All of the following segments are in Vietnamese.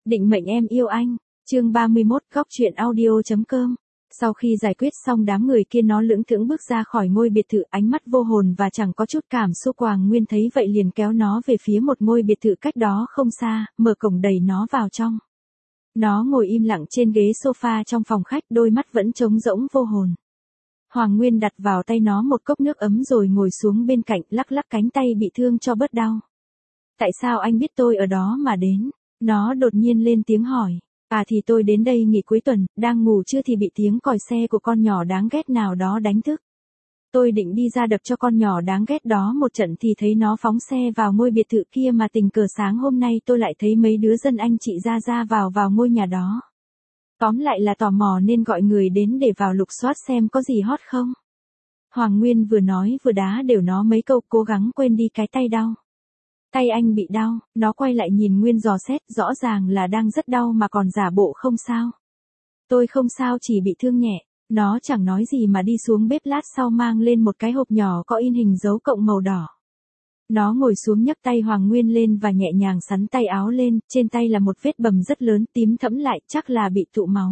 Định mệnh em yêu anh. Chương 31, góc truyện audio.com. Sau khi giải quyết xong đám người kia, nó lững thững bước ra khỏi ngôi biệt thự, ánh mắt vô hồn và chẳng có chút cảm xúc. Hoàng Nguyên thấy vậy liền kéo nó về phía một ngôi biệt thự cách đó không xa, mở cổng đẩy nó vào trong. Nó ngồi im lặng trên ghế sofa trong phòng khách, đôi mắt vẫn trống rỗng vô hồn. Hoàng Nguyên đặt vào tay nó một cốc nước ấm rồi ngồi xuống bên cạnh, lắc lắc cánh tay bị thương cho bớt đau. Tại sao anh biết tôi ở đó mà đến? Nó đột nhiên lên tiếng hỏi. À thì tôi đến đây nghỉ cuối tuần, đang ngủ trưa thì bị tiếng còi xe của con nhỏ đáng ghét nào đó đánh thức. Tôi định đi ra đập cho con nhỏ đáng ghét đó một trận thì thấy nó phóng xe vào ngôi biệt thự kia, mà tình cờ sáng hôm nay tôi lại thấy mấy đứa dân anh chị ra vào ngôi nhà đó. Tóm lại là tò mò nên gọi người đến để vào lục soát xem có gì hot không. Hoàng Nguyên vừa nói vừa đá đều nó mấy câu, cố gắng quên đi cái tay đau. Tay anh bị đau, nó quay lại nhìn Nguyên dò xét, rõ ràng là đang rất đau mà còn giả bộ không sao. Tôi không sao, chỉ bị thương nhẹ. Nó chẳng nói gì mà đi xuống bếp, lát sau mang lên một cái hộp nhỏ có in hình dấu cộng màu đỏ. Nó ngồi xuống nhấc tay Hoàng Nguyên lên và nhẹ nhàng xắn tay áo lên, trên tay là một vết bầm rất lớn, tím thẫm lại, chắc là bị tụ máu.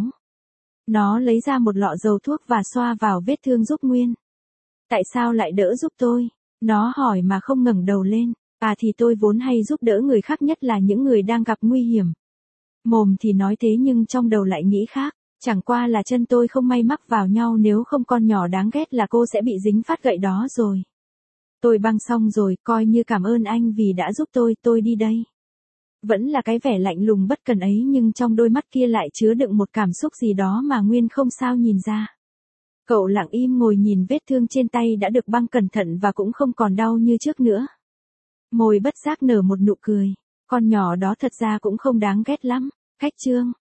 Nó lấy ra một lọ dầu thuốc và xoa vào vết thương giúp Nguyên. Tại sao lại đỡ giúp tôi? Nó hỏi mà không ngẩng đầu lên. À thì tôi vốn hay giúp đỡ người khác, nhất là những người đang gặp nguy hiểm. Mồm thì nói thế nhưng trong đầu lại nghĩ khác. Chẳng qua là chân tôi không may mắc vào nhau, nếu không con nhỏ đáng ghét là cô sẽ bị dính phát gậy đó rồi. Tôi băng xong rồi, coi như cảm ơn anh vì đã giúp tôi đi đây. Vẫn là cái vẻ lạnh lùng bất cần ấy, nhưng trong đôi mắt kia lại chứa đựng một cảm xúc gì đó mà Nguyên không sao nhìn ra. Cậu lặng im ngồi nhìn vết thương trên tay đã được băng cẩn thận và cũng không còn đau như trước nữa. Môi bất giác nở một nụ cười. Con nhỏ đó thật ra cũng không đáng ghét lắm. Khách trương,